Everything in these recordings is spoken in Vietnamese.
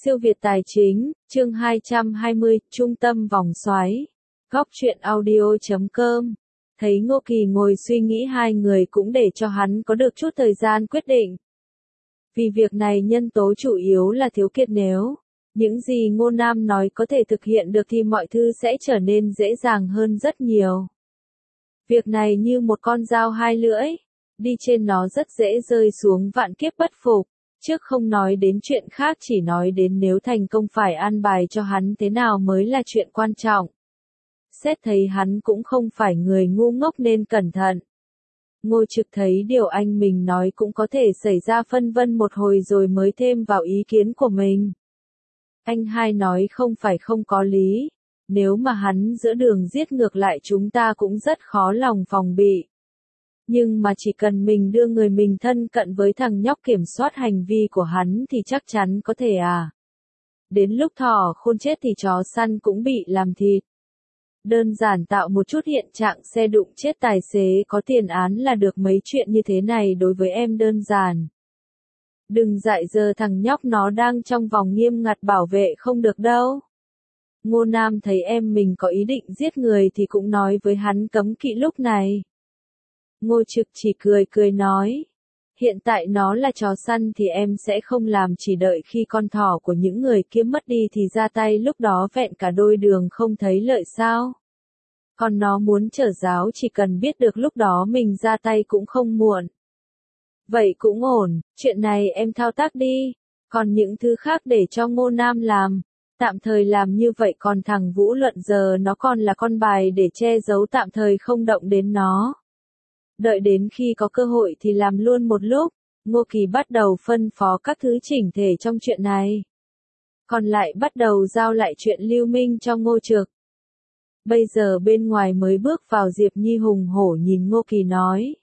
Siêu Việt Tài Chính, chương 220, Trung tâm vòng xoáy. Góc truyện audio.com. Thấy Ngô Kỳ ngồi suy nghĩ, hai người cũng để cho hắn có được chút thời gian quyết định. Vì việc này nhân tố chủ yếu là Thiếu Kiệt, nếu những gì Ngô Nam nói có thể thực hiện được thì mọi thứ sẽ trở nên dễ dàng hơn rất nhiều. Việc này như một con dao hai lưỡi, đi trên nó rất dễ rơi xuống vạn kiếp bất phục. Trước không nói đến chuyện khác, chỉ nói đến nếu thành công phải an bài cho hắn thế nào mới là chuyện quan trọng. Xét thấy hắn cũng không phải người ngu ngốc nên cẩn thận. Ngô Trực thấy điều anh mình nói cũng có thể xảy ra, phân vân một hồi rồi mới thêm vào ý kiến của mình. Anh hai nói không phải không có lý. Nếu mà hắn giữa đường giết ngược lại chúng ta cũng rất khó lòng phòng bị. Nhưng mà chỉ cần mình đưa người mình thân cận với thằng nhóc kiểm soát hành vi của hắn thì chắc chắn có thể à. Đến lúc thỏ khôn chết thì chó săn cũng bị làm thịt. Đơn giản tạo một chút hiện trạng xe đụng chết tài xế có tiền án là được, mấy chuyện như thế này đối với em đơn giản. Đừng dại dờ, thằng nhóc nó đang trong vòng nghiêm ngặt bảo vệ không được đâu. Ngô Nam thấy em mình có ý định giết người thì cũng nói với hắn cấm kỵ lúc này. Ngô Trực chỉ cười cười nói. Hiện tại nó là chó săn thì em sẽ không làm, chỉ đợi khi con thỏ của những người kia mất đi thì ra tay, lúc đó vẹn cả đôi đường không thấy lợi sao. Còn nó muốn trở giáo chỉ cần biết được lúc đó mình ra tay cũng không muộn. Vậy cũng ổn, chuyện này em thao tác đi. Còn những thứ khác để cho Ngô Nam làm. Tạm thời làm như vậy, còn thằng Vũ Luận giờ nó còn là con bài để che giấu, tạm thời không động đến nó. Đợi đến khi có cơ hội thì làm luôn một lúc. Ngô Kỳ bắt đầu phân phó các thứ chỉnh thể trong chuyện này. Còn lại bắt đầu giao lại chuyện Lưu Minh cho Ngô Trực. Bây giờ bên ngoài mới bước vào, Diệp Nhi hùng hổ nhìn Ngô Kỳ nói.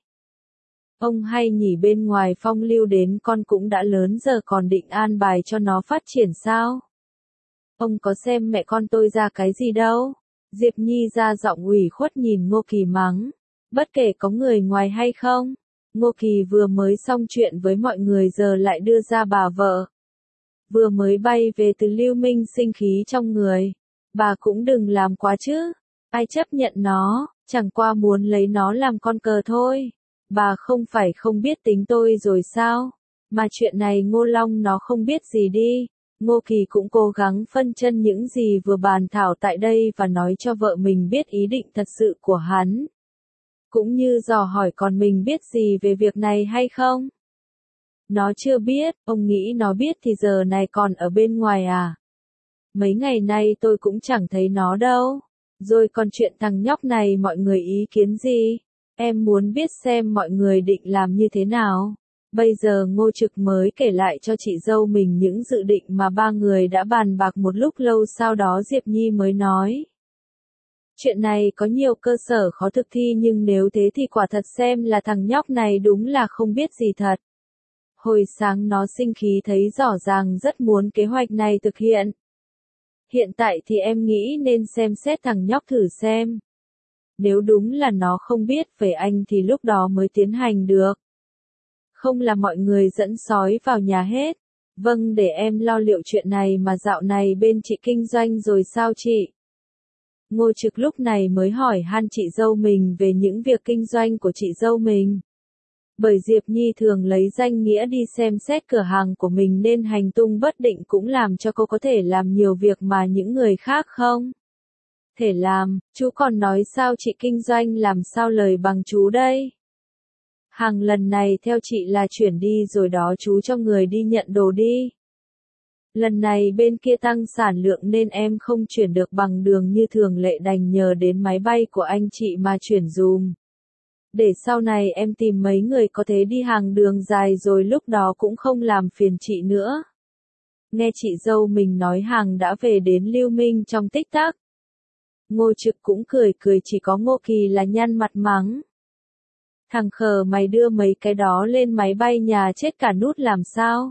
Ông hay nhỉ, bên ngoài phong lưu đến con cũng đã lớn giờ còn định an bài cho nó phát triển sao? Ông có xem mẹ con tôi ra cái gì đâu? Diệp Nhi ra giọng ủy khuất nhìn Ngô Kỳ mắng. Bất kể có người ngoài hay không, Ngô Kỳ vừa mới xong chuyện với mọi người giờ lại đưa ra bà vợ. Vừa mới bay về từ Lưu Minh, sinh khí trong người. Bà cũng đừng làm quá chứ. Ai chấp nhận nó, chẳng qua muốn lấy nó làm con cờ thôi. Bà không phải không biết tính tôi rồi sao? Mà chuyện này Ngô Long nó không biết gì đi. Ngô Kỳ cũng cố gắng phân chân những gì vừa bàn thảo tại đây và nói cho vợ mình biết ý định thật sự của hắn. Cũng như dò hỏi còn mình biết gì về việc này hay không. Nó chưa biết, ông nghĩ nó biết thì giờ này còn ở bên ngoài à? Mấy ngày nay tôi cũng chẳng thấy nó đâu. Rồi còn chuyện thằng nhóc này mọi người ý kiến gì? Em muốn biết xem mọi người định làm như thế nào. Bây giờ Ngô Trực mới kể lại cho chị dâu mình những dự định mà ba người đã bàn bạc một lúc lâu, sau đó Diệp Nhi mới nói. Chuyện này có nhiều cơ sở khó thực thi, nhưng nếu thế thì quả thật xem là thằng nhóc này đúng là không biết gì thật. Hồi sáng nó sinh khí thấy rõ ràng rất muốn kế hoạch này thực hiện. Hiện tại thì em nghĩ nên xem xét thằng nhóc thử xem. Nếu đúng là nó không biết về anh thì lúc đó mới tiến hành được. Không là mọi người dẫn sói vào nhà hết. Vâng, để em lo liệu chuyện này. Mà dạo này bên chị kinh doanh rồi sao chị? Ngô Trực lúc này mới hỏi han chị dâu mình về những việc kinh doanh của chị dâu mình. Bởi Diệp Nhi thường lấy danh nghĩa đi xem xét cửa hàng của mình nên hành tung bất định cũng làm cho cô có thể làm nhiều việc mà những người khác không thể làm. Chú còn nói sao chị kinh doanh làm sao lời bằng chú đây? Hàng lần này theo chị là chuyển đi rồi đó, chú cho người đi nhận đồ đi. Lần này bên kia tăng sản lượng nên em không chuyển được bằng đường như thường lệ, đành nhờ đến máy bay của anh chị mà chuyển dùm. Để sau này em tìm mấy người có thể đi hàng đường dài rồi lúc đó cũng không làm phiền chị nữa. Nghe chị dâu mình nói hàng đã về đến Lưu Minh trong tích tắc. Ngô Trực cũng cười cười, chỉ có Ngô Kỳ là nhăn mặt mắng. Thằng khờ mày đưa mấy cái đó lên máy bay nhà chết cả nút làm sao?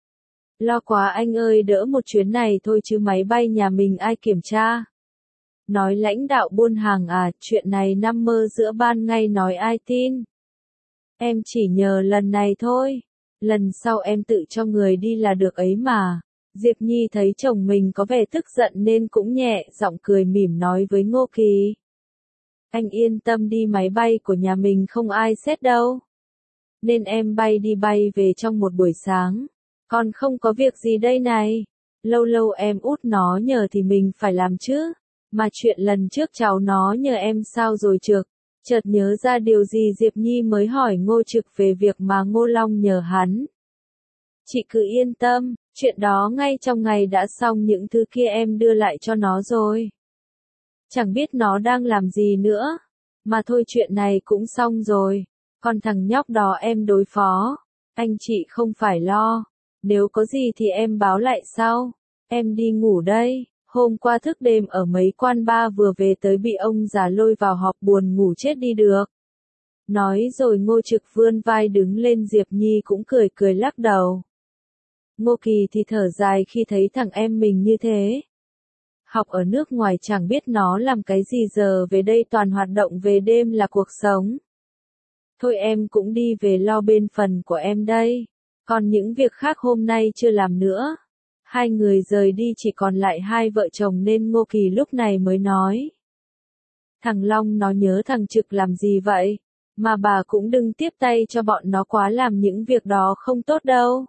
Lo quá anh ơi, đỡ một chuyến này thôi chứ máy bay nhà mình ai kiểm tra? Nói lãnh đạo buôn hàng à, chuyện này nằm mơ giữa ban ngày nói ai tin? Em chỉ nhờ lần này thôi, lần sau em tự cho người đi là được ấy mà. Diệp Nhi thấy chồng mình có vẻ tức giận nên cũng nhẹ giọng cười mỉm nói với Ngô Kỳ. Anh yên tâm đi, máy bay của nhà mình không ai xét đâu. Nên em bay đi bay về trong một buổi sáng. Còn không có việc gì đây này. Lâu lâu em út nó nhờ thì mình phải làm chứ. Mà chuyện lần trước cháu nó nhờ em sao rồi Trực? Chợt nhớ ra điều gì Diệp Nhi mới hỏi Ngô Trực về việc mà Ngô Long nhờ hắn. Chị cứ yên tâm, chuyện đó ngay trong ngày đã xong, những thứ kia em đưa lại cho nó rồi. Chẳng biết nó đang làm gì nữa. Mà thôi, chuyện này cũng xong rồi. Còn thằng nhóc đó em đối phó. Anh chị không phải lo. Nếu có gì thì em báo lại sau. Em đi ngủ đây. Hôm qua thức đêm ở mấy quán bar vừa về tới bị ông già lôi vào họp, buồn ngủ chết đi được. Nói rồi Ngô Trực vươn vai đứng lên, Diệp Nhi cũng cười cười lắc đầu. Ngô Kỳ thì thở dài khi thấy thằng em mình như thế. Học ở nước ngoài chẳng biết nó làm cái gì, giờ về đây toàn hoạt động về đêm là cuộc sống. Thôi em cũng đi về lo bên phần của em đây. Còn những việc khác hôm nay chưa làm nữa. Hai người rời đi chỉ còn lại hai vợ chồng nên Ngô Kỳ lúc này mới nói. Thằng Long nó nhớ thằng Trực làm gì vậy? Mà bà cũng đừng tiếp tay cho bọn nó quá, làm những việc đó không tốt đâu.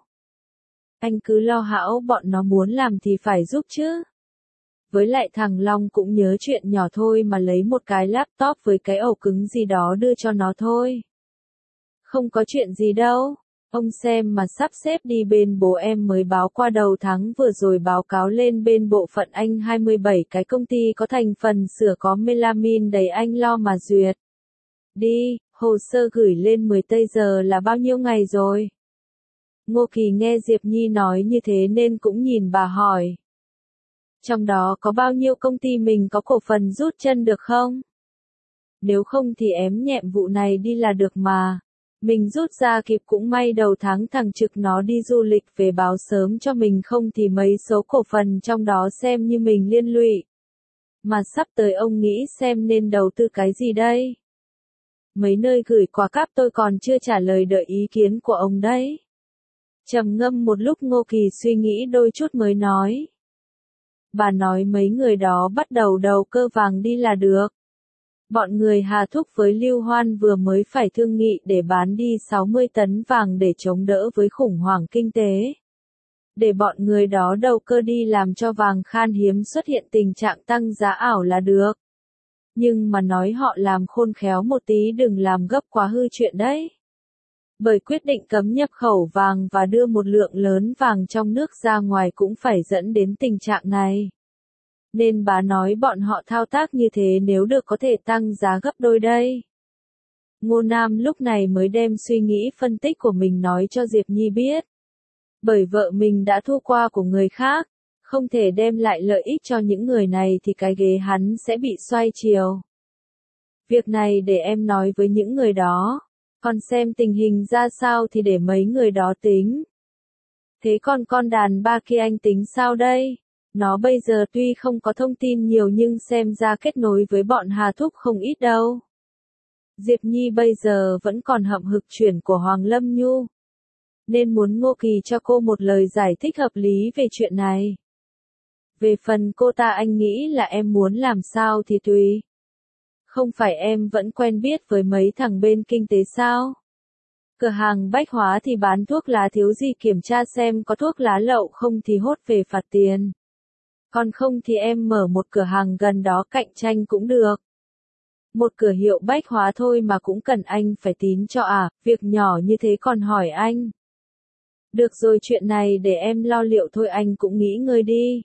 Anh cứ lo hão, bọn nó muốn làm thì phải giúp chứ. Với lại thằng Long cũng nhớ chuyện nhỏ thôi mà, lấy một cái laptop với cái ổ cứng gì đó đưa cho nó thôi. Không có chuyện gì đâu. Ông xem mà sắp xếp đi, bên bố em mới báo qua đầu tháng vừa rồi, báo cáo lên bên bộ phận anh 27 cái công ty có thành phần sữa có melamine đầy, anh lo mà duyệt. Đi, hồ sơ gửi lên 10 tây, giờ là bao nhiêu ngày rồi? Ngô Kỳ nghe Diệp Nhi nói như thế nên cũng nhìn bà hỏi. Trong đó có bao nhiêu công ty mình có cổ phần, rút chân được không? Nếu không thì ém nhẹm vụ này đi là được mà. Mình rút ra kịp cũng may, đầu tháng thằng Trực nó đi du lịch về báo sớm cho mình, không thì mấy số cổ phần trong đó xem như mình liên lụy. Mà sắp tới ông nghĩ xem nên đầu tư cái gì đây? Mấy nơi gửi quà cáp tôi còn chưa trả lời, đợi ý kiến của ông đấy. Trầm ngâm một lúc, Ngô Kỳ suy nghĩ đôi chút mới nói. Bà nói mấy người đó bắt đầu đầu cơ vàng đi là được. Bọn người Hà Thúc với Lưu Hoan vừa mới phải thương nghị để bán đi 60 tấn vàng để chống đỡ với khủng hoảng kinh tế. Để bọn người đó đầu cơ đi làm cho vàng khan hiếm, xuất hiện tình trạng tăng giá ảo là được. Nhưng mà nói họ làm khôn khéo một tí, đừng làm gấp quá hư chuyện đấy. Bởi quyết định cấm nhập khẩu vàng và đưa một lượng lớn vàng trong nước ra ngoài cũng phải dẫn đến tình trạng này. Nên bà nói bọn họ thao tác như thế nếu được có thể tăng giá gấp đôi đây. Ngô Nam lúc này mới đem suy nghĩ phân tích của mình nói cho Diệp Nhi biết. Bởi vợ mình đã thua qua của người khác, không thể đem lại lợi ích cho những người này thì cái ghế hắn sẽ bị xoay chiều. Việc này để em nói với những người đó, còn xem tình hình ra sao thì để mấy người đó tính. Thế còn con đàn ba kia anh tính sao đây? Nó bây giờ tuy không có thông tin nhiều nhưng xem ra kết nối với bọn Hà Thúc không ít đâu. Diệp Nhi bây giờ vẫn còn hậm hực chuyện của Hoàng Lâm Nhu. Nên muốn Ngô Kỳ cho cô một lời giải thích hợp lý về chuyện này. Về phần cô ta, anh nghĩ là em muốn làm sao thì tùy. Không phải em vẫn quen biết với mấy thằng bên kinh tế sao? Cửa hàng bách hóa thì bán thuốc lá, thiếu gì kiểm tra xem có thuốc lá lậu không thì hốt về phạt tiền. Còn không thì em mở một cửa hàng gần đó cạnh tranh cũng được. Một cửa hiệu bách hóa thôi mà cũng cần anh phải tín cho à, việc nhỏ như thế còn hỏi anh. Được rồi, chuyện này để em lo liệu thôi, anh cũng nghỉ ngơi đi.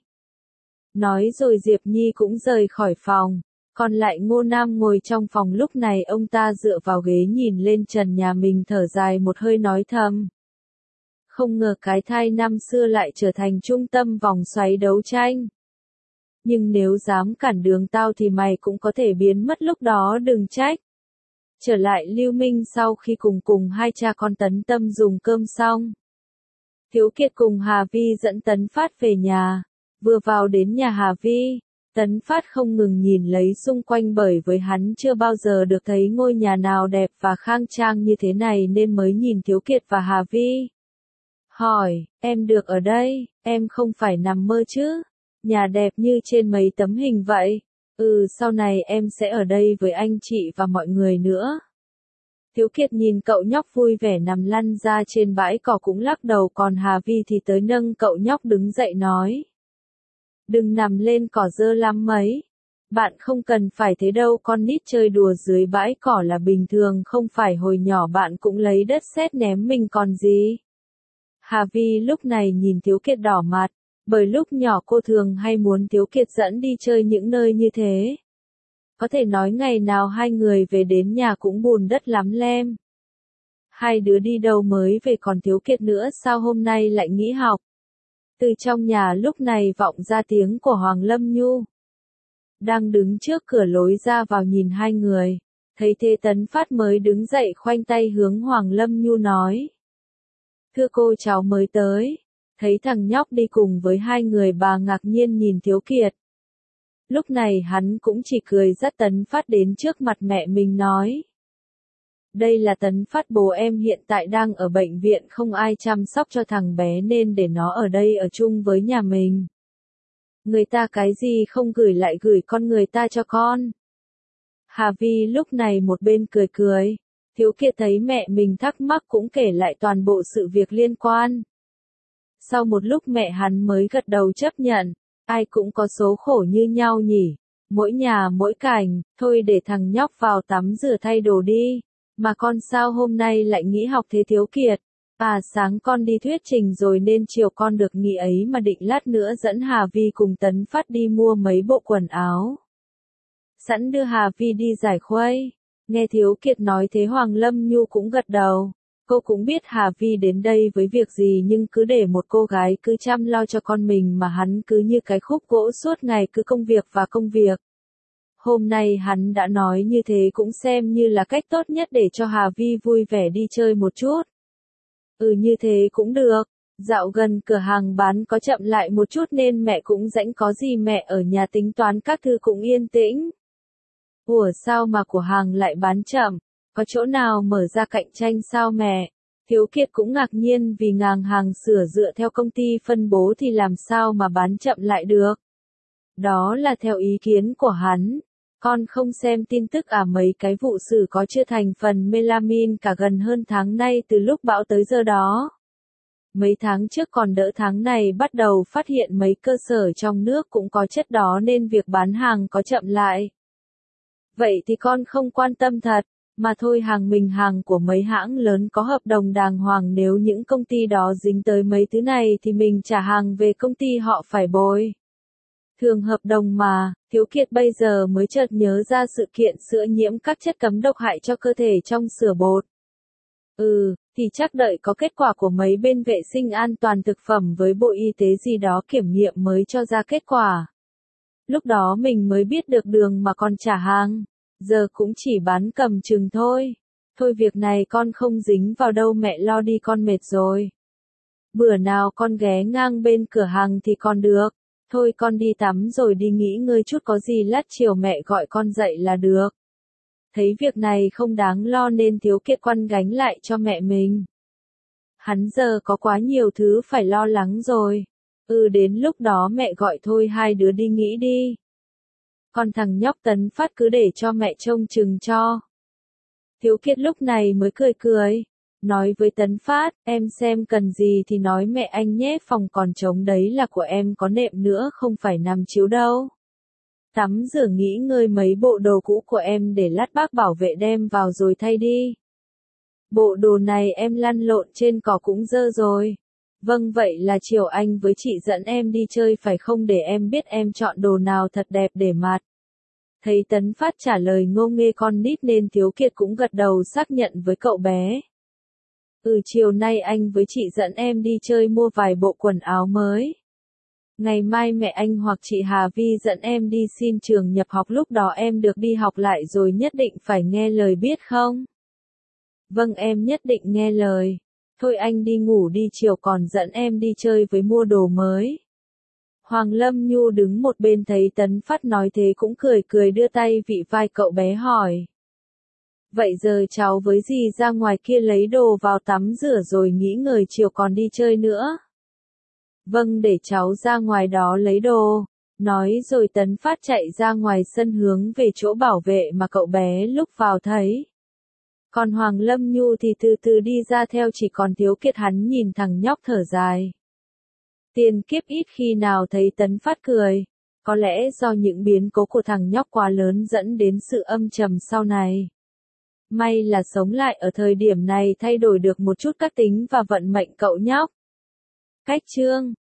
Nói rồi Diệp Nhi cũng rời khỏi phòng. Còn lại Ngô Nam ngồi trong phòng, lúc này ông ta dựa vào ghế nhìn lên trần nhà mình, thở dài một hơi nói thầm. Không ngờ cái thai năm xưa lại trở thành trung tâm vòng xoáy đấu tranh. Nhưng nếu dám cản đường tao thì mày cũng có thể biến mất lúc đó, đừng trách. Trở lại Lưu Minh sau khi cùng hai cha con Tấn Tâm dùng cơm xong. Thiếu Kiệt cùng Hà Vi dẫn Tấn Phát về nhà. Vừa vào đến nhà Hà Vi, Tấn Phát không ngừng nhìn lấy xung quanh, bởi với hắn chưa bao giờ được thấy ngôi nhà nào đẹp và khang trang như thế này nên mới nhìn Thiếu Kiệt và Hà Vi. Hỏi, em được ở đây, em không phải nằm mơ chứ? Nhà đẹp như trên mấy tấm hình vậy. Sau này em sẽ ở đây với anh chị và mọi người nữa. Thiếu Kiệt nhìn cậu nhóc vui vẻ nằm lăn ra trên bãi cỏ cũng lắc đầu, còn Hà Vi thì tới nâng cậu nhóc đứng dậy nói. Đừng nằm lên cỏ dơ lắm mấy. Bạn không cần phải thế đâu, con nít chơi đùa dưới bãi cỏ là bình thường, không phải hồi nhỏ bạn cũng lấy đất sét ném mình còn gì. Hà Vi lúc này nhìn Thiếu Kiệt đỏ mặt, bởi lúc nhỏ cô thường hay muốn Thiếu Kiệt dẫn đi chơi những nơi như thế. Có thể nói ngày nào hai người về đến nhà cũng bùn đất lắm lem. Hai đứa đi đâu mới về, còn Thiếu Kiệt nữa sao hôm nay lại nghỉ học? Từ trong nhà lúc này vọng ra tiếng của Hoàng Lâm Nhu. Đang đứng trước cửa lối ra vào nhìn hai người, thấy thế Tấn Phát mới đứng dậy khoanh tay hướng Hoàng Lâm Nhu nói. Thưa cô, cháu mới tới. Thấy thằng nhóc đi cùng với hai người, bà ngạc nhiên nhìn Thiếu Kiệt. Lúc này hắn cũng chỉ cười dắt Tấn Phát đến trước mặt mẹ mình nói. Đây là Tấn Phát, bố em hiện tại đang ở bệnh viện, không ai chăm sóc cho thằng bé nên để nó ở đây ở chung với nhà mình. Người ta cái gì không gửi lại gửi con người ta cho con. Hà Vi lúc này một bên cười cười. Thiếu Kiệt thấy mẹ mình thắc mắc cũng kể lại toàn bộ sự việc liên quan. Sau một lúc mẹ hắn mới gật đầu chấp nhận. Ai cũng có số khổ như nhau nhỉ. Mỗi nhà mỗi cảnh, thôi để thằng nhóc vào tắm rửa thay đồ đi. Mà con sao hôm nay lại nghỉ học thế Thiếu Kiệt? Sáng con đi thuyết trình rồi nên chiều con được nghỉ ấy mà, định lát nữa dẫn Hà Vi cùng Tấn Phát đi mua mấy bộ quần áo. Sẵn đưa Hà Vi đi giải khuây. Nghe Thiếu Kiệt nói thế Hoàng Lâm Nhu cũng gật đầu. Cô cũng biết Hà Vi đến đây với việc gì, nhưng cứ để một cô gái cứ chăm lo cho con mình mà hắn cứ như cái khúc gỗ suốt ngày cứ công việc và công việc. Hôm nay hắn đã nói như thế cũng xem như là cách tốt nhất để cho Hà Vi vui vẻ đi chơi một chút. Như thế cũng được. Dạo gần cửa hàng bán có chậm lại một chút nên mẹ cũng rảnh, có gì mẹ ở nhà tính toán các thứ cũng yên tĩnh. Ủa sao mà của hàng lại bán chậm? Có chỗ nào mở ra cạnh tranh sao mẹ? Thiếu Kiệt cũng ngạc nhiên vì ngành hàng sửa dựa theo công ty phân bố thì làm sao mà bán chậm lại được. Đó là theo ý kiến của hắn. Con không xem tin tức mấy cái vụ xử có chứa thành phần melamine cả gần hơn tháng nay từ lúc bão tới giờ đó. Mấy tháng trước còn đỡ, tháng này bắt đầu phát hiện mấy cơ sở trong nước cũng có chất đó nên việc bán hàng có chậm lại. Vậy thì con không quan tâm thật, mà thôi hàng của mấy hãng lớn có hợp đồng đàng hoàng, nếu những công ty đó dính tới mấy thứ này thì mình trả hàng về công ty họ phải bồi thường hợp đồng mà. Thiếu Kiệt bây giờ mới chợt nhớ ra sự kiện sữa nhiễm các chất cấm độc hại cho cơ thể trong sữa bột. Thì chắc đợi có kết quả của mấy bên vệ sinh an toàn thực phẩm với Bộ Y tế gì đó kiểm nghiệm mới cho ra kết quả. Lúc đó mình mới biết được đường mà còn trả hàng. Giờ cũng chỉ bán cầm chừng thôi. Thôi việc này con không dính vào đâu mẹ lo đi, con mệt rồi. Bữa nào con ghé ngang bên cửa hàng thì còn được. Thôi con đi tắm rồi đi nghỉ ngơi chút, có gì lát chiều mẹ gọi con dậy là được. Thấy việc này không đáng lo nên Thiếu Kiệt quăn gánh lại cho mẹ mình. Hắn giờ có quá nhiều thứ phải lo lắng rồi. Đến lúc đó mẹ gọi thôi, hai đứa đi nghỉ đi. Còn thằng nhóc Tấn Phát cứ để cho mẹ trông chừng cho. Thiếu Kiệt lúc này mới cười cười. Nói với Tấn Phát, em xem cần gì thì nói mẹ anh nhé, phòng còn trống đấy là của em, có nệm nữa không phải nằm chiếu đâu. Tắm rửa nghỉ ngơi mấy bộ đồ cũ của em để lát bác bảo vệ đem vào rồi thay đi. Bộ đồ này em lăn lộn trên cỏ cũng dơ rồi. Vâng, vậy là chiều anh với chị dẫn em đi chơi phải không, để em biết em chọn đồ nào thật đẹp để mặc. Thấy Tấn Phát trả lời ngô nghê con nít nên Thiếu Kiệt cũng gật đầu xác nhận với cậu bé. Chiều nay anh với chị dẫn em đi chơi mua vài bộ quần áo mới. Ngày mai mẹ anh hoặc chị Hà Vi dẫn em đi xin trường nhập học, lúc đó em được đi học lại rồi, nhất định phải nghe lời biết không? Vâng, em nhất định nghe lời. Thôi anh đi ngủ đi, chiều còn dẫn em đi chơi với mua đồ mới. Hoàng Lâm Nhu đứng một bên thấy Tấn Phát nói thế cũng cười cười đưa tay vịn vai cậu bé hỏi. Vậy giờ cháu với dì ra ngoài kia lấy đồ vào tắm rửa rồi nghỉ ngơi chiều còn đi chơi nữa. Vâng, để cháu ra ngoài đó lấy đồ. Nói rồi Tấn Phát chạy ra ngoài sân hướng về chỗ bảo vệ mà cậu bé lúc vào thấy. Còn Hoàng Lâm Nhu thì từ từ đi ra theo, chỉ còn Thiếu Kiệt hắn nhìn thằng nhóc thở dài. Tiền kiếp ít khi nào thấy Tấn Phát cười. Có lẽ do những biến cố của thằng nhóc quá lớn dẫn đến sự âm trầm sau này. May là sống lại ở thời điểm này thay đổi được một chút các tính và vận mệnh cậu nhóc. Cách chương